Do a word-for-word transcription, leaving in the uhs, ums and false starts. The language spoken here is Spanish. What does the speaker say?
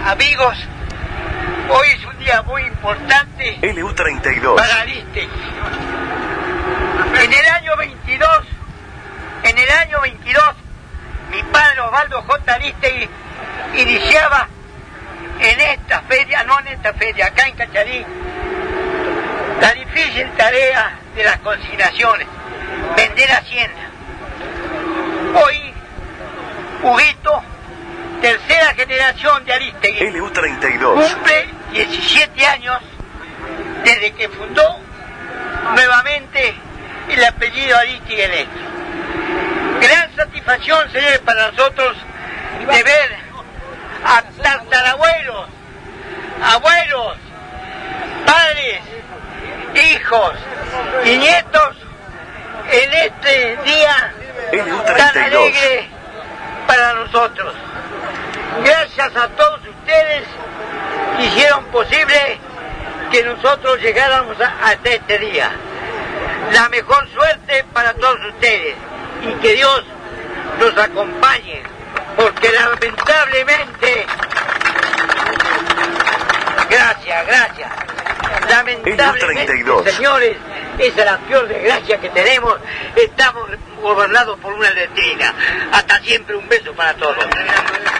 Amigos, hoy es un día muy importante L U treinta y dos para Aristegui. En el año veintidós, en el año veintidós, mi padre Osvaldo J. Aristegui iniciaba en esta feria, no en esta feria, acá en Cacharí, la difícil tarea de las consignaciones, vender hacienda. Hoy, Huguito, tercera generación de Aristegui, L U treinta y dos cumple diecisiete años desde que fundó nuevamente el apellido Aristegui en esto. Gran satisfacción sería para nosotros de ver a tatarabuelos, abuelos, padres, hijos y nietos en este día tan alegre para nosotros. Gracias a todos ustedes que hicieron posible que nosotros llegáramos a, hasta este día. La mejor suerte para todos ustedes y que Dios nos acompañe, porque lamentablemente, gracias, gracias, lamentablemente, señores, esa es la peor desgracia que tenemos. Estamos gobernados por una letrina. Hasta siempre, un beso para todos.